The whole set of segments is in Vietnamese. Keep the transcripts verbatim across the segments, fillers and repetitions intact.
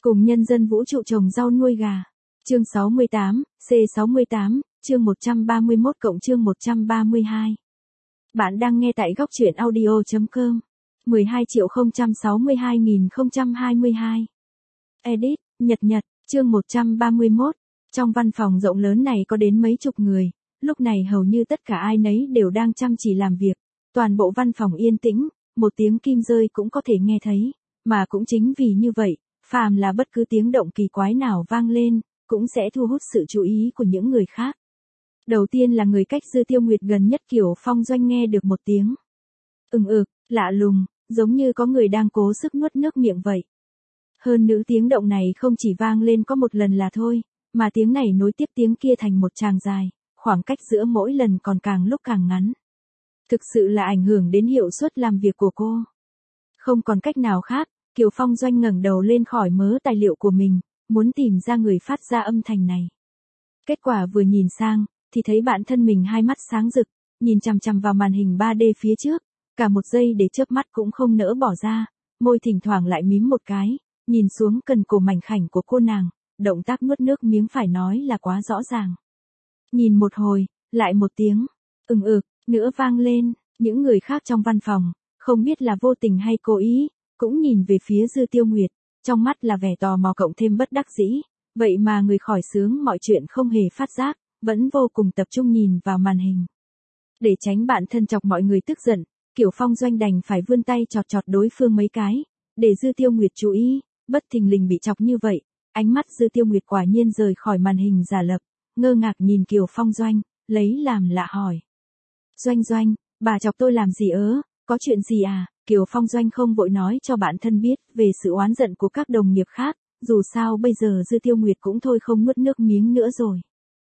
Cùng nhân dân vũ trụ trồng rau nuôi gà. Chương sáu mươi tám, C sáu mươi tám, chương một trăm ba mươi mốt cộng chương một trăm ba mươi hai. Bạn đang nghe tại góc truyện audio chấm com. mười hai triệu không trăm sáu mươi hai nghìn không trăm hai mươi hai. Edit, Nhật Nhật, chương một trăm ba mươi mốt. Trong văn phòng rộng lớn này có đến mấy chục người, lúc này hầu như tất cả ai nấy đều đang chăm chỉ làm việc. Toàn bộ văn phòng yên tĩnh, một tiếng kim rơi cũng có thể nghe thấy, mà cũng chính vì như vậy, phàm là bất cứ tiếng động kỳ quái nào vang lên, cũng sẽ thu hút sự chú ý của những người khác. Đầu tiên là người cách Dư Tiêu Nguyệt gần nhất Kiều Phong Doanh nghe được một tiếng ừng ực, lạ lùng, giống như có người đang cố sức nuốt nước miệng vậy. Hơn nữa tiếng động này không chỉ vang lên có một lần là thôi, mà tiếng này nối tiếp tiếng kia thành một tràng dài, khoảng cách giữa mỗi lần còn càng lúc càng ngắn. Thực sự là ảnh hưởng đến hiệu suất làm việc của cô. Không còn cách nào khác, Kiều Phong Doanh ngẩng đầu lên khỏi mớ tài liệu của mình, muốn tìm ra người phát ra âm thanh này. Kết quả vừa nhìn sang, thì thấy bạn thân mình hai mắt sáng rực, nhìn chằm chằm vào màn hình ba D phía trước, cả một giây để chớp mắt cũng không nỡ bỏ ra, môi thỉnh thoảng lại mím một cái, nhìn xuống cần cổ mảnh khảnh của cô nàng, động tác nuốt nước miếng phải nói là quá rõ ràng. Nhìn một hồi, lại một tiếng ừng ực nữa vang lên, những người khác trong văn phòng, không biết là vô tình hay cố ý, cũng nhìn về phía Dư Tiêu Nguyệt, trong mắt là vẻ tò mò cộng thêm bất đắc dĩ, vậy mà người khỏi sướng mọi chuyện không hề phát giác, vẫn vô cùng tập trung nhìn vào màn hình. Để tránh bạn thân chọc mọi người tức giận, Kiều Phong Doanh đành phải vươn tay chọt chọt đối phương mấy cái, để Dư Tiêu Nguyệt chú ý, bất thình lình bị chọc như vậy, ánh mắt Dư Tiêu Nguyệt quả nhiên rời khỏi màn hình giả lập, ngơ ngác nhìn Kiều Phong Doanh, lấy làm lạ hỏi. Doanh Doanh, bà chọc tôi làm gì ớ, có chuyện gì à? Kiều Phong Doanh không vội nói cho bạn thân biết về sự oán giận của các đồng nghiệp khác, dù sao bây giờ Dư Tiêu Nguyệt cũng thôi không nuốt nước miếng nữa rồi.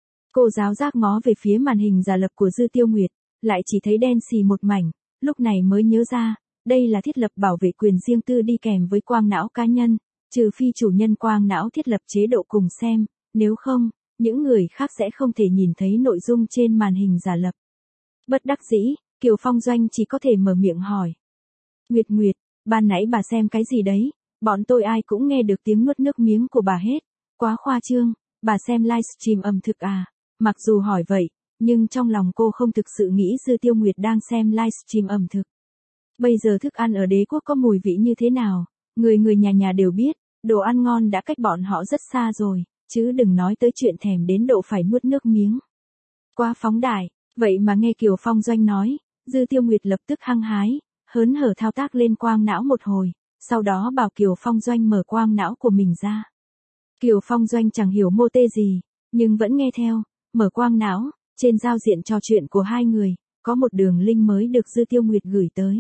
Cô giáo giác ngó về phía màn hình giả lập của Dư Tiêu Nguyệt, lại chỉ thấy đen xì một mảnh, lúc này mới nhớ ra, đây là thiết lập bảo vệ quyền riêng tư đi kèm với quang não cá nhân, trừ phi chủ nhân quang não thiết lập chế độ cùng xem, nếu không, những người khác sẽ không thể nhìn thấy nội dung trên màn hình giả lập. Bất đắc dĩ, Kiều Phong Doanh chỉ có thể mở miệng hỏi. Nguyệt Nguyệt, ban nãy bà xem cái gì đấy, bọn tôi ai cũng nghe được tiếng nuốt nước miếng của bà hết, quá khoa trương, bà xem livestream ẩm thực à, mặc dù hỏi vậy, nhưng trong lòng cô không thực sự nghĩ Dư Tiêu Nguyệt đang xem livestream ẩm thực. Bây giờ thức ăn ở đế quốc có mùi vị như thế nào, người người nhà nhà đều biết, đồ ăn ngon đã cách bọn họ rất xa rồi, chứ đừng nói tới chuyện thèm đến độ phải nuốt nước miếng. Quá phóng đại, vậy mà nghe Kiều Phong Doanh nói, Dư Tiêu Nguyệt lập tức hăng hái, hớn hở thao tác lên quang não một hồi, sau đó bảo Kiều Phong Doanh mở quang não của mình ra. Kiều Phong Doanh chẳng hiểu mô tê gì, nhưng vẫn nghe theo, mở quang não, trên giao diện trò chuyện của hai người, có một đường link mới được Dư Tiêu Nguyệt gửi tới.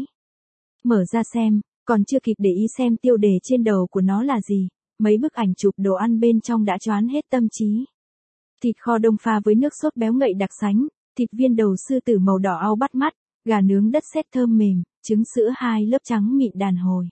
Mở ra xem, còn chưa kịp để ý xem tiêu đề trên đầu của nó là gì, mấy bức ảnh chụp đồ ăn bên trong đã choán hết tâm trí. Thịt kho đông pha với nước sốt béo ngậy đặc sánh, thịt viên đầu sư tử màu đỏ au bắt mắt, gà nướng đất sét thơm mềm, trứng sữa hai lớp trắng mịn đàn hồi.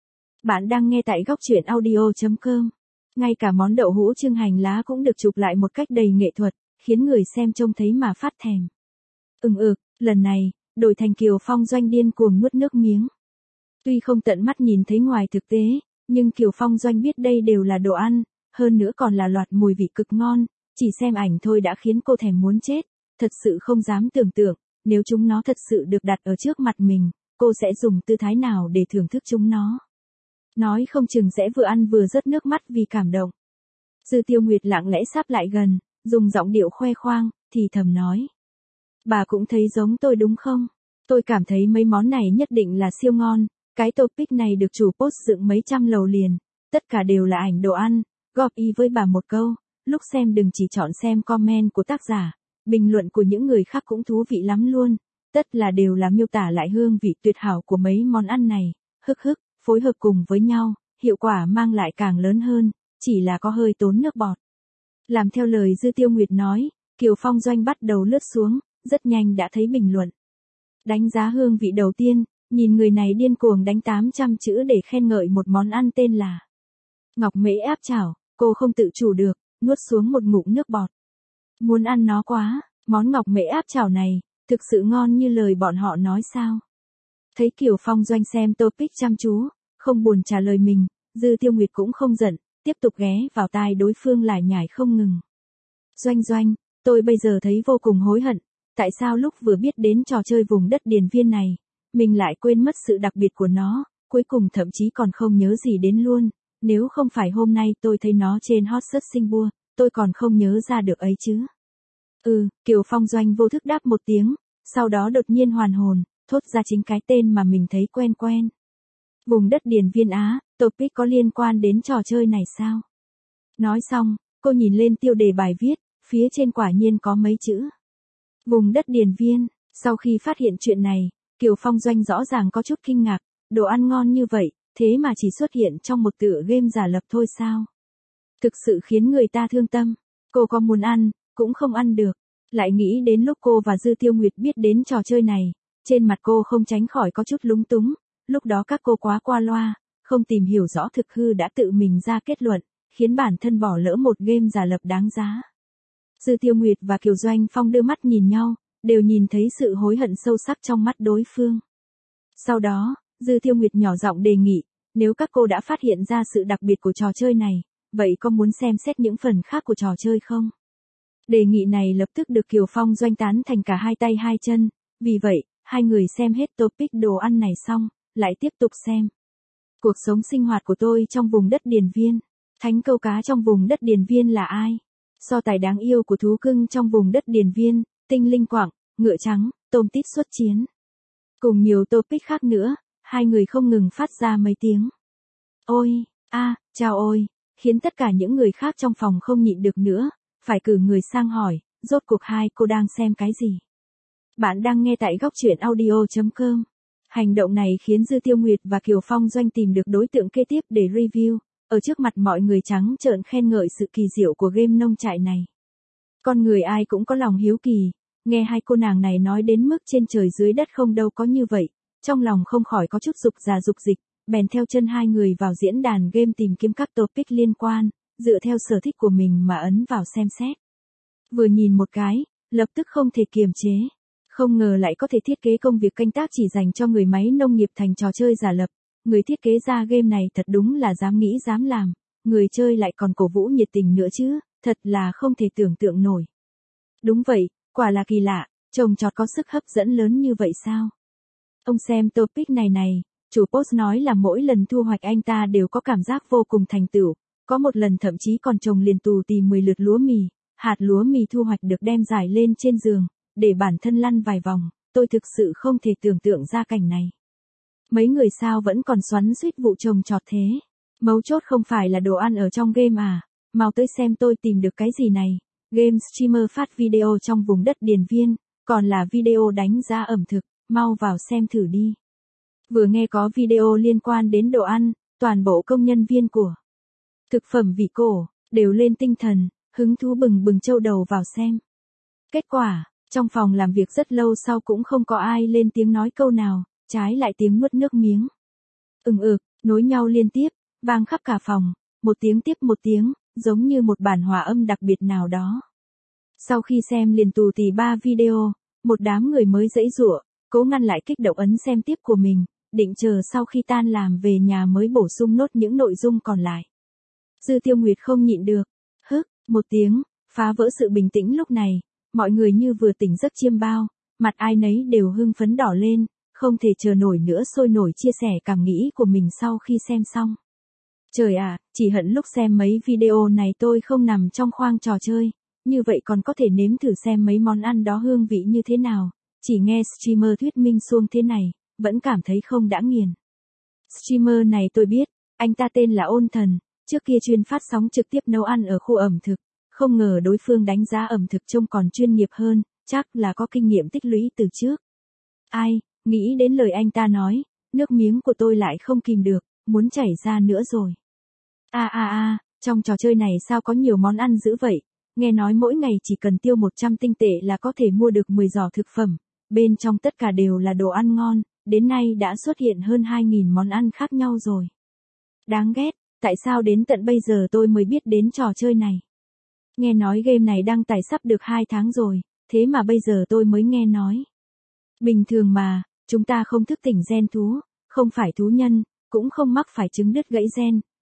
Bạn đang nghe tại góc truyện audio chấm com. Ngay cả món đậu hũ chưng hành lá cũng được chụp lại một cách đầy nghệ thuật, khiến người xem trông thấy mà phát thèm. Ừng ực, lần này, đổi thành Kiều Phong Doanh điên cuồng nuốt nước miếng. Tuy không tận mắt nhìn thấy ngoài thực tế, nhưng Kiều Phong Doanh biết đây đều là đồ ăn, hơn nữa còn là loạt mùi vị cực ngon, chỉ xem ảnh thôi đã khiến cô thèm muốn chết, thật sự không dám tưởng tượng, nếu chúng nó thật sự được đặt ở trước mặt mình, cô sẽ dùng tư thái nào để thưởng thức chúng nó. Nói không chừng sẽ vừa ăn vừa rớt nước mắt vì cảm động. Dư Tiêu Nguyệt lặng lẽ sáp lại gần, dùng giọng điệu khoe khoang, thì thầm nói. Bà cũng thấy giống tôi đúng không? Tôi cảm thấy mấy món này nhất định là siêu ngon, cái topic này được chủ post dựng mấy trăm lầu liền, tất cả đều là ảnh đồ ăn, góp ý với bà một câu, lúc xem đừng chỉ chọn xem comment của tác giả, bình luận của những người khác cũng thú vị lắm luôn, tất là đều là miêu tả lại hương vị tuyệt hảo của mấy món ăn này, hức hức, phối hợp cùng với nhau, hiệu quả mang lại càng lớn hơn, chỉ là có hơi tốn nước bọt. Làm theo lời Dư Tiêu Nguyệt nói, Kiều Phong Doanh bắt đầu lướt xuống, rất nhanh đã thấy bình luận. Đánh giá hương vị đầu tiên, nhìn người này điên cuồng đánh tám trăm chữ để khen ngợi một món ăn tên là Ngọc Mễ áp chảo, cô không tự chủ được, nuốt xuống một ngụm nước bọt. Muốn ăn nó quá, món Ngọc Mễ áp chảo này, thực sự ngon như lời bọn họ nói sao? Thấy Kiều Phong Doanh xem topic chăm chú, không buồn trả lời mình, Dư Tiêu Nguyệt cũng không giận, tiếp tục ghé vào tai đối phương lải nhải không ngừng. Doanh Doanh, tôi bây giờ thấy vô cùng hối hận, tại sao lúc vừa biết đến trò chơi vùng đất điền viên này, mình lại quên mất sự đặc biệt của nó, cuối cùng thậm chí còn không nhớ gì đến luôn, nếu không phải hôm nay tôi thấy nó trên hot search Singapore, tôi còn không nhớ ra được ấy chứ. Ừ, Kiều Phong Doanh vô thức đáp một tiếng, sau đó đột nhiên hoàn hồn, thốt ra chính cái tên mà mình thấy quen quen. Vùng đất điền viên Á, topic có liên quan đến trò chơi này sao? Nói xong, cô nhìn lên tiêu đề bài viết, phía trên quả nhiên có mấy chữ. Vùng đất điền viên, sau khi phát hiện chuyện này, Kiều Phong Doanh rõ ràng có chút kinh ngạc, đồ ăn ngon như vậy, thế mà chỉ xuất hiện trong một tựa game giả lập thôi sao? Thực sự khiến người ta thương tâm, cô có muốn ăn, cũng không ăn được, lại nghĩ đến lúc cô và Dư Tiêu Nguyệt biết đến trò chơi này, trên mặt cô không tránh khỏi có chút lúng túng, lúc đó các cô quá qua loa, không tìm hiểu rõ thực hư đã tự mình ra kết luận, khiến bản thân bỏ lỡ một game giả lập đáng giá. Dư Tiêu Nguyệt và Kiều Doanh Phong đưa mắt nhìn nhau, đều nhìn thấy sự hối hận sâu sắc trong mắt đối phương. Sau đó, Dư Tiêu Nguyệt nhỏ giọng đề nghị, nếu các cô đã phát hiện ra sự đặc biệt của trò chơi này, vậy có muốn xem xét những phần khác của trò chơi không? Đề nghị này lập tức được Kiều Phong Doanh tán thành cả hai tay hai chân, vì vậy, hai người xem hết topic đồ ăn này xong, lại tiếp tục xem. Cuộc sống sinh hoạt của tôi trong vùng đất điền viên. Thánh câu cá trong vùng đất điền viên là ai? So tài đáng yêu của thú cưng trong vùng đất điền viên, tinh linh quặng, ngựa trắng, tôm tít xuất chiến. Cùng nhiều topic khác nữa, hai người không ngừng phát ra mấy tiếng. Ôi, a, à, chào ôi, khiến tất cả những người khác trong phòng không nhịn được nữa, phải cử người sang hỏi, rốt cuộc hai cô đang xem cái gì? Bạn đang nghe tại góc truyện audio chấm com. Hành động này khiến Dư Tiêu Nguyệt và Kiều Phong Doanh tìm được đối tượng kế tiếp để review, ở trước mặt mọi người trắng trợn khen ngợi sự kỳ diệu của game nông trại này. Con người ai cũng có lòng hiếu kỳ, nghe hai cô nàng này nói đến mức trên trời dưới đất không đâu có như vậy, trong lòng không khỏi có chút dục già dục dịch, bèn theo chân hai người vào diễn đàn game tìm kiếm các topic liên quan, dựa theo sở thích của mình mà ấn vào xem xét. Vừa nhìn một cái, lập tức không thể kiềm chế. Không ngờ lại có thể thiết kế công việc canh tác chỉ dành cho người máy nông nghiệp thành trò chơi giả lập. Người thiết kế ra game này thật đúng là dám nghĩ dám làm, người chơi lại còn cổ vũ nhiệt tình nữa chứ, thật là không thể tưởng tượng nổi. Đúng vậy, quả là kỳ lạ, trồng trọt có sức hấp dẫn lớn như vậy sao? Ông xem topic này này, chủ post nói là mỗi lần thu hoạch anh ta đều có cảm giác vô cùng thành tựu, có một lần thậm chí còn trồng liền tù tì mười lượt lúa mì, hạt lúa mì thu hoạch được đem rải lên trên giường, để bản thân lăn vài vòng, tôi thực sự không thể tưởng tượng ra cảnh này. Mấy người sao vẫn còn xoắn xuýt vụ trồng trọt thế? Mấu chốt không phải là đồ ăn ở trong game à? Mau tới xem tôi tìm được cái gì này. Game streamer phát video trong vùng đất điền viên, còn là video đánh giá ẩm thực, mau vào xem thử đi. Vừa nghe có video liên quan đến đồ ăn, toàn bộ công nhân viên của thực phẩm vị cổ đều lên tinh thần, hứng thú bừng bừng châu đầu vào xem. Kết quả, trong phòng làm việc rất lâu sau cũng không có ai lên tiếng nói câu nào, trái lại tiếng nuốt nước miếng. Ừng ực, nối nhau liên tiếp, vang khắp cả phòng, một tiếng tiếp một tiếng, giống như một bản hòa âm đặc biệt nào đó. Sau khi xem liền tù tì ba video, một đám người mới dãy giụa, cố ngăn lại kích động ấn xem tiếp của mình, định chờ sau khi tan làm về nhà mới bổ sung nốt những nội dung còn lại. Dư Tiêu Nguyệt không nhịn được, hức, một tiếng, phá vỡ sự bình tĩnh lúc này, mọi người như vừa tỉnh giấc chiêm bao, mặt ai nấy đều hưng phấn đỏ lên, không thể chờ nổi nữa sôi nổi chia sẻ cảm nghĩ của mình sau khi xem xong. Trời ạ, à, chỉ hận lúc xem mấy video này tôi không nằm trong khoang trò chơi, như vậy còn có thể nếm thử xem mấy món ăn đó hương vị như thế nào, chỉ nghe streamer thuyết minh suông thế này, vẫn cảm thấy không đã nghiền. Streamer này tôi biết, anh ta tên là Ôn Thần, trước kia chuyên phát sóng trực tiếp nấu ăn ở khu ẩm thực, không ngờ đối phương đánh giá ẩm thực trông còn chuyên nghiệp hơn, chắc là có kinh nghiệm tích lũy từ trước. Ai, nghĩ đến lời anh ta nói, nước miếng của tôi lại không kìm được, muốn chảy ra nữa rồi. A a a, trong trò chơi này sao có nhiều món ăn dữ vậy, nghe nói mỗi ngày chỉ cần tiêu một trăm tinh tệ là có thể mua được mười giỏ thực phẩm, bên trong tất cả đều là đồ ăn ngon, đến nay đã xuất hiện hơn hai nghìn món ăn khác nhau rồi. Đáng ghét, tại sao đến tận bây giờ tôi mới biết đến trò chơi này? Nghe nói game này đăng tải sắp được hai tháng rồi, thế mà bây giờ tôi mới nghe nói. Bình thường mà, chúng ta không thức tỉnh gen thú, không phải thú nhân, cũng không mắc phải chứng đứt gãy gen,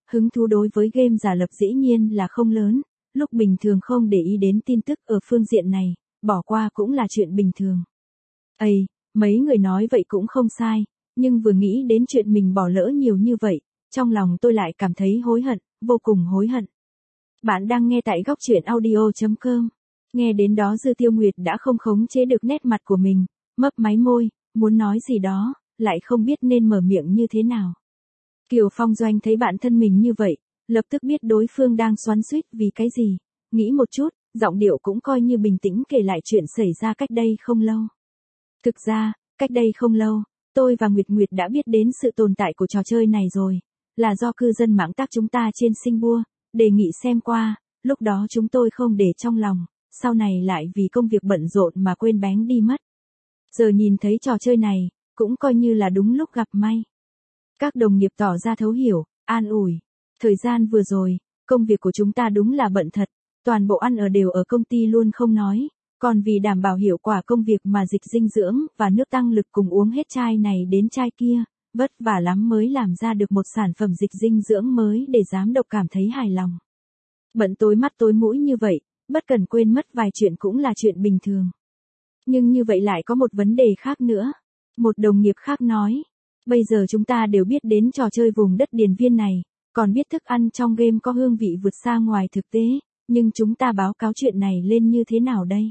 hứng thú đối với game giả lập dĩ nhiên là không lớn, lúc bình thường không để ý đến tin tức ở phương diện này, bỏ qua cũng là chuyện bình thường. Ây, mấy người nói vậy cũng không sai, nhưng vừa nghĩ đến chuyện mình bỏ lỡ nhiều như vậy, trong lòng tôi lại cảm thấy hối hận, vô cùng hối hận. Bạn đang nghe tại góc truyện audio chấm com. Nghe đến đó Dư Tiêu Nguyệt đã không khống chế được nét mặt của mình, mấp máy môi, muốn nói gì đó, lại không biết nên mở miệng như thế nào. Kiều Phong Doanh thấy bạn thân mình như vậy, lập tức biết đối phương đang xoắn xuýt vì cái gì, nghĩ một chút, giọng điệu cũng coi như bình tĩnh kể lại chuyện xảy ra cách đây không lâu. Thực ra, cách đây không lâu, tôi và Nguyệt Nguyệt đã biết đến sự tồn tại của trò chơi này rồi, là do cư dân mạng tác chúng ta trên Singapore, đề nghị xem qua, lúc đó chúng tôi không để trong lòng, sau này lại vì công việc bận rộn mà quên bén đi mất. Giờ nhìn thấy trò chơi này, cũng coi như là đúng lúc gặp may. Các đồng nghiệp tỏ ra thấu hiểu, an ủi. Thời gian vừa rồi, công việc của chúng ta đúng là bận thật, toàn bộ ăn ở đều ở công ty luôn không nói, còn vì đảm bảo hiệu quả công việc mà dịch dinh dưỡng và nước tăng lực cùng uống hết chai này đến chai kia, vất vả lắm mới làm ra được một sản phẩm dịch dinh dưỡng mới để giám đốc cảm thấy hài lòng. Bận tối mắt tối mũi như vậy, bất cần quên mất vài chuyện cũng là chuyện bình thường. Nhưng như vậy lại có một vấn đề khác nữa. Một đồng nghiệp khác nói, bây giờ chúng ta đều biết đến trò chơi vùng đất điền viên này, còn biết thức ăn trong game có hương vị vượt xa ngoài thực tế, nhưng chúng ta báo cáo chuyện này lên như thế nào đây?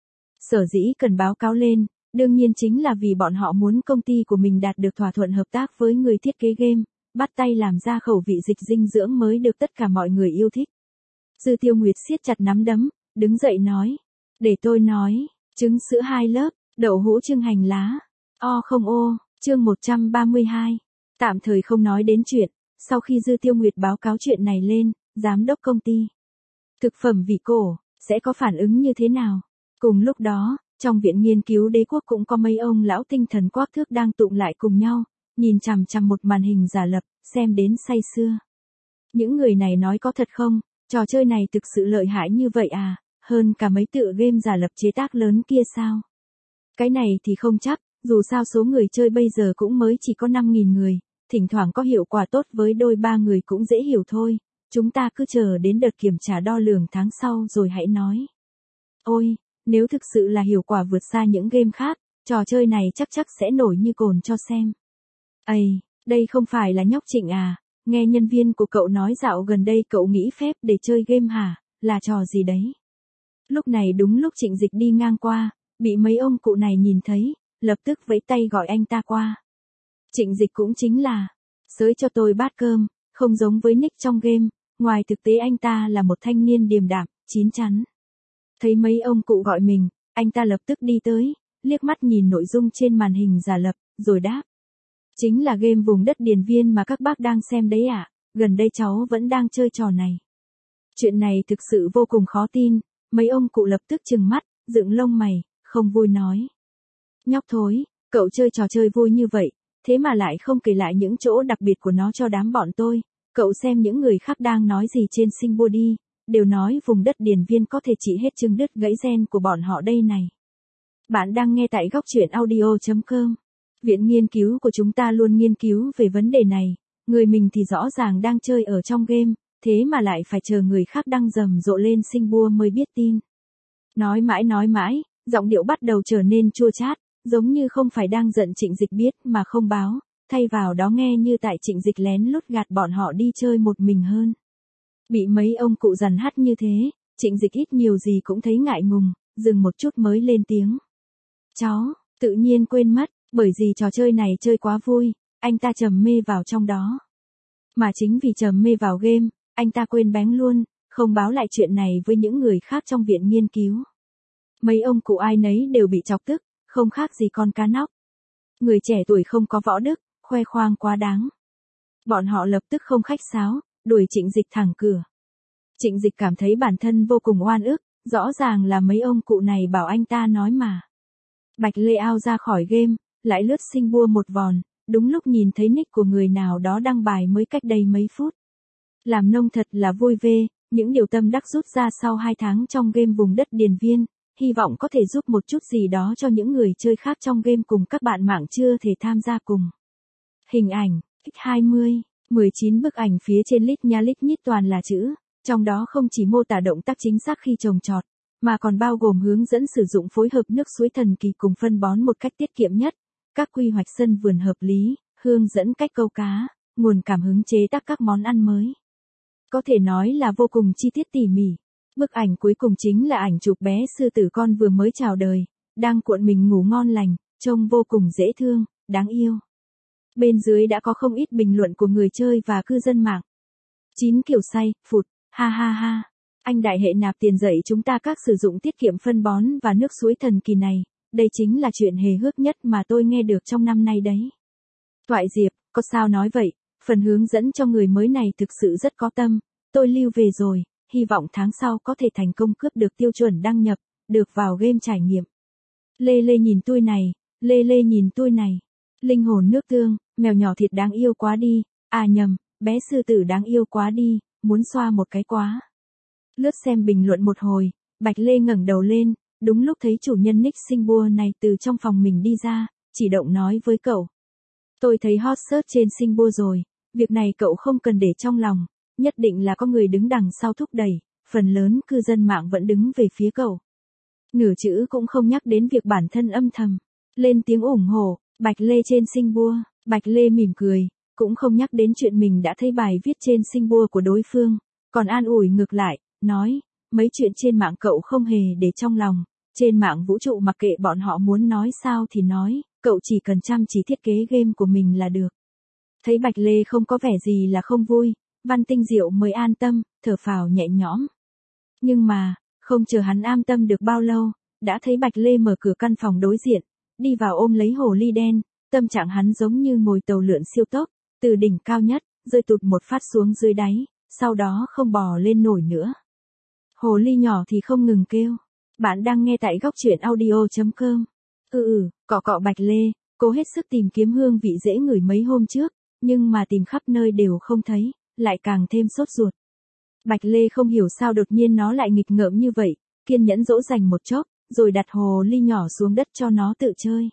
Sở dĩ cần báo cáo lên, đương nhiên chính là vì bọn họ muốn công ty của mình đạt được thỏa thuận hợp tác với người thiết kế game, bắt tay làm ra khẩu vị dịch dinh dưỡng mới được tất cả mọi người yêu thích. Dư Tiêu Nguyệt siết chặt nắm đấm, đứng dậy nói, để tôi nói, trứng sữa hai lớp, đậu hũ chưng hành lá, o không ô, chương một trăm ba mươi hai. Tạm thời không nói đến chuyện, sau khi Dư Tiêu Nguyệt báo cáo chuyện này lên, giám đốc công ty thực phẩm vị cổ, sẽ có phản ứng như thế nào? Cùng lúc đó, trong viện nghiên cứu đế quốc cũng có mấy ông lão tinh thần quắc thước đang tụng lại cùng nhau, nhìn chằm chằm một màn hình giả lập, xem đến say sưa. Những người này nói có thật không? Trò chơi này thực sự lợi hại như vậy à? Hơn cả mấy tựa game giả lập chế tác lớn kia sao? Cái này thì không chắc, dù sao số người chơi bây giờ cũng mới chỉ có năm nghìn người, thỉnh thoảng có hiệu quả tốt với đôi ba người cũng dễ hiểu thôi, chúng ta cứ chờ đến đợt kiểm tra đo lường tháng sau rồi hãy nói. Ôi, nếu thực sự là hiệu quả vượt xa những game khác, trò chơi này chắc chắc sẽ nổi như cồn cho xem. Ây, đây không phải là nhóc Trịnh à, nghe nhân viên của cậu nói dạo gần đây cậu nghỉ phép để chơi game hả, là trò gì đấy? Lúc này đúng lúc Trịnh Dịch đi ngang qua, bị mấy ông cụ này nhìn thấy, lập tức vẫy tay gọi anh ta qua. Trịnh Dịch cũng chính là, xới cho tôi bát cơm, không giống với nick trong game, ngoài thực tế anh ta là một thanh niên điềm đạm, chín chắn. Thấy mấy ông cụ gọi mình, anh ta lập tức đi tới, liếc mắt nhìn nội dung trên màn hình giả lập, rồi đáp. Chính là game vùng đất điền viên mà các bác đang xem đấy ạ, à? Gần đây cháu vẫn đang chơi trò này. Chuyện này thực sự vô cùng khó tin, mấy ông cụ lập tức trừng mắt, dựng lông mày, không vui nói. Nhóc thối, cậu chơi trò chơi vui như vậy, thế mà lại không kể lại những chỗ đặc biệt của nó cho đám bọn tôi, cậu xem những người khác đang nói gì trên Singapore đi, đều nói vùng đất điền viên có thể trị hết chưng đứt gãy gen của bọn họ đây này. Bạn đang nghe tại góc truyện audio chấm com. Viện nghiên cứu của chúng ta luôn nghiên cứu về vấn đề này, người mình thì rõ ràng đang chơi ở trong game, thế mà lại phải chờ người khác đăng rầm rộ lên Singapore mới biết tin. Nói mãi nói mãi, giọng điệu bắt đầu trở nên chua chát, giống như không phải đang giận Trịnh Dịch biết mà không báo, thay vào đó nghe như tại Trịnh Dịch lén lút gạt bọn họ đi chơi một mình hơn. Bị mấy ông cụ dằn hắt như thế, Trịnh Dịch ít nhiều gì cũng thấy ngại ngùng, dừng một chút mới lên tiếng. Cháu, tự nhiên quên mất, bởi vì trò chơi này chơi quá vui, anh ta trầm mê vào trong đó. Mà chính vì trầm mê vào game, anh ta quên bén luôn, không báo lại chuyện này với những người khác trong viện nghiên cứu. Mấy ông cụ ai nấy đều bị chọc tức, không khác gì con cá nóc. Người trẻ tuổi không có võ đức, khoe khoang quá đáng. Bọn họ lập tức không khách sáo, đuổi Trịnh Dịch thẳng cửa. Trịnh Dịch cảm thấy bản thân vô cùng oan ức, rõ ràng là mấy ông cụ này bảo anh ta nói mà. Bạch Lê ao ra khỏi game, lại lướt Singapore một vòng, đúng lúc nhìn thấy nick của người nào đó đăng bài mới cách đây mấy phút. Làm nông thật là vui vê, những điều tâm đắc rút ra sau hai tháng trong game vùng đất điền viên, hy vọng có thể giúp một chút gì đó cho những người chơi khác trong game cùng các bạn mạng chưa thể tham gia cùng. Hình ảnh, x hai mươi mười chín bức ảnh phía trên lít nha lít nhít toàn là chữ, trong đó không chỉ mô tả động tác chính xác khi trồng trọt, mà còn bao gồm hướng dẫn sử dụng phối hợp nước suối thần kỳ cùng phân bón một cách tiết kiệm nhất, các quy hoạch sân vườn hợp lý, hướng dẫn cách câu cá, nguồn cảm hứng chế tác các món ăn mới. Có thể nói là vô cùng chi tiết tỉ mỉ. Bức ảnh cuối cùng chính là ảnh chụp bé sư tử con vừa mới chào đời, đang cuộn mình ngủ ngon lành, trông vô cùng dễ thương, đáng yêu. Bên dưới đã có không ít bình luận của người chơi và cư dân mạng. Chín kiểu say, phụt, ha ha ha. Anh đại hệ nạp tiền dạy chúng ta các sử dụng tiết kiệm phân bón và nước suối thần kỳ này, đây chính là chuyện hề hước nhất mà tôi nghe được trong năm nay đấy. Thoại Diệp, có sao nói vậy, phần hướng dẫn cho người mới này thực sự rất có tâm, tôi lưu về rồi, hy vọng tháng sau có thể thành công cướp được tiêu chuẩn đăng nhập, được vào game trải nghiệm. Lê Lê nhìn tôi này, Lê Lê nhìn tôi này. Linh hồn nước tương, mèo nhỏ thịt đáng yêu quá đi, à nhầm, bé sư tử đáng yêu quá đi, muốn xoa một cái quá. Lướt xem bình luận một hồi, Bạch Lê ngẩng đầu lên, đúng lúc thấy chủ nhân nick xinh bua này từ trong phòng mình đi ra, chỉ động nói với cậu. Tôi thấy hot search trên xinh bua rồi, việc này cậu không cần để trong lòng, nhất định là có người đứng đằng sau thúc đẩy, phần lớn cư dân mạng vẫn đứng về phía cậu. Nửa chữ cũng không nhắc đến việc bản thân âm thầm, lên tiếng ủng hộ, Bạch Lê trên xinh bua, Bạch Lê mỉm cười, cũng không nhắc đến chuyện mình đã thấy bài viết trên xinh bua của đối phương, còn an ủi ngược lại, nói, mấy chuyện trên mạng cậu không hề để trong lòng, trên mạng vũ trụ mặc kệ bọn họ muốn nói sao thì nói, cậu chỉ cần chăm chỉ thiết kế game của mình là được. Thấy Bạch Lê không có vẻ gì là không vui, Văn Tinh Diệu mới an tâm, thở phào nhẹ nhõm. Nhưng mà, không chờ hắn an tâm được bao lâu, đã thấy Bạch Lê mở cửa căn phòng đối diện, đi vào ôm lấy hồ ly đen, tâm trạng hắn giống như ngồi tàu lượn siêu tốc, từ đỉnh cao nhất, rơi tụt một phát xuống dưới đáy, sau đó không bò lên nổi nữa. Hồ ly nhỏ thì không ngừng kêu. Bạn đang nghe tại góc truyện audio chấm com. Ừ ừ, cọ cọ Bạch Lê, cố hết sức tìm kiếm hương vị dễ ngửi mấy hôm trước, nhưng mà tìm khắp nơi đều không thấy, lại càng thêm sốt ruột. Bạch Lê không hiểu sao đột nhiên nó lại nghịch ngợm như vậy, kiên nhẫn dỗ dành một chốc, rồi đặt hồ ly nhỏ xuống đất cho nó tự chơi.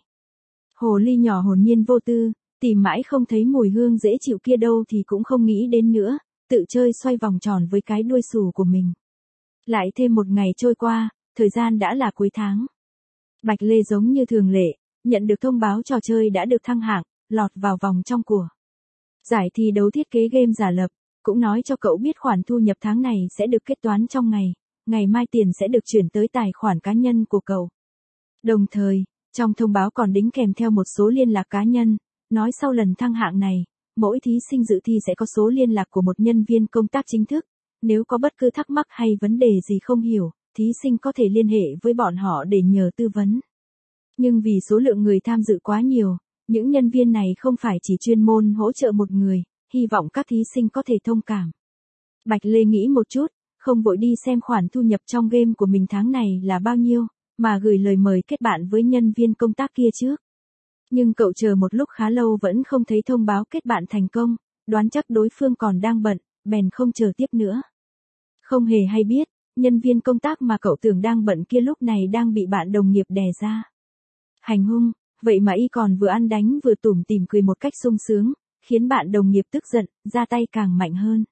Hồ ly nhỏ hồn nhiên vô tư, tìm mãi không thấy mùi hương dễ chịu kia đâu thì cũng không nghĩ đến nữa, tự chơi xoay vòng tròn với cái đuôi xù của mình. Lại thêm một ngày trôi qua, thời gian đã là cuối tháng. Bạch Lê giống như thường lệ, nhận được thông báo trò chơi đã được thăng hạng, lọt vào vòng trong của giải thi đấu thiết kế game giả lập, cũng nói cho cậu biết khoản thu nhập tháng này sẽ được kết toán trong ngày, ngày mai tiền sẽ được chuyển tới tài khoản cá nhân của cậu. Đồng thời, trong thông báo còn đính kèm theo một số liên lạc cá nhân, nói sau lần thăng hạng này, mỗi thí sinh dự thi sẽ có số liên lạc của một nhân viên công tác chính thức, nếu có bất cứ thắc mắc hay vấn đề gì không hiểu, thí sinh có thể liên hệ với bọn họ để nhờ tư vấn. Nhưng vì số lượng người tham dự quá nhiều, những nhân viên này không phải chỉ chuyên môn hỗ trợ một người, hy vọng các thí sinh có thể thông cảm. Bạch Lê nghĩ một chút, không vội đi xem khoản thu nhập trong game của mình tháng này là bao nhiêu, mà gửi lời mời kết bạn với nhân viên công tác kia trước. Nhưng cậu chờ một lúc khá lâu vẫn không thấy thông báo kết bạn thành công, đoán chắc đối phương còn đang bận, bèn không chờ tiếp nữa. Không hề hay biết, nhân viên công tác mà cậu tưởng đang bận kia lúc này đang bị bạn đồng nghiệp đè ra hành hung, vậy mà y còn vừa ăn đánh vừa tủm tỉm cười một cách sung sướng, khiến bạn đồng nghiệp tức giận, ra tay càng mạnh hơn.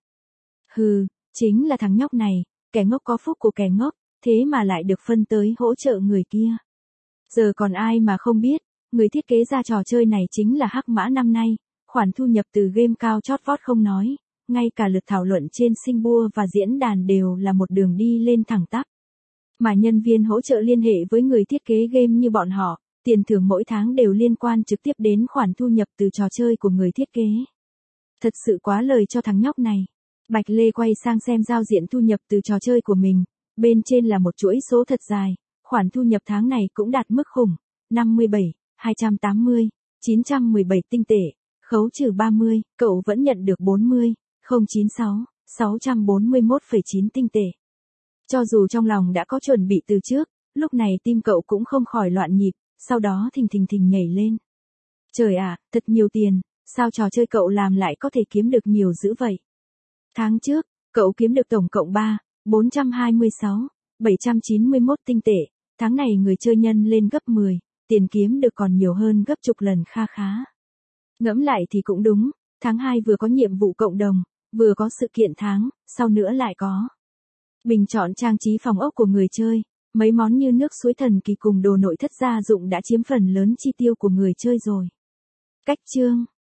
Hừ, chính là thằng nhóc này, kẻ ngốc có phúc của kẻ ngốc, thế mà lại được phân tới hỗ trợ người kia. Giờ còn ai mà không biết, người thiết kế ra trò chơi này chính là Hắc Mã năm nay, khoản thu nhập từ game cao chót vót không nói, ngay cả lượt thảo luận trên Sinh Bua và diễn đàn đều là một đường đi lên thẳng tắp. Mà nhân viên hỗ trợ liên hệ với người thiết kế game như bọn họ, tiền thưởng mỗi tháng đều liên quan trực tiếp đến khoản thu nhập từ trò chơi của người thiết kế. Thật sự quá lời cho thằng nhóc này. Bạch Lê quay sang xem giao diện thu nhập từ trò chơi của mình, bên trên là một chuỗi số thật dài, khoản thu nhập tháng này cũng đạt mức khủng, năm mươi bảy, hai trăm tám mươi, chín trăm mười bảy tinh tệ, khấu trừ ba mươi, cậu vẫn nhận được bốn mươi, không chín sáu, sáu trăm bốn mươi mốt phẩy chín tinh tệ. Cho dù trong lòng đã có chuẩn bị từ trước, lúc này tim cậu cũng không khỏi loạn nhịp, sau đó thình thình thình nhảy lên. Trời ạ, thật nhiều tiền, sao trò chơi cậu làm lại có thể kiếm được nhiều dữ vậy? Tháng trước, cậu kiếm được tổng cộng ba, bốn trăm hai mươi sáu, bảy trăm chín mươi mốt tinh tệ, tháng này người chơi nhân lên gấp mười, tiền kiếm được còn nhiều hơn gấp chục lần kha khá. Ngẫm lại thì cũng đúng, Tháng hai vừa có nhiệm vụ cộng đồng, vừa có sự kiện tháng, sau nữa lại có bình chọn trang trí phòng ốc của người chơi. Mấy món như nước suối thần kỳ cùng đồ nội thất gia dụng đã chiếm phần lớn chi tiêu của người chơi rồi. Cách chương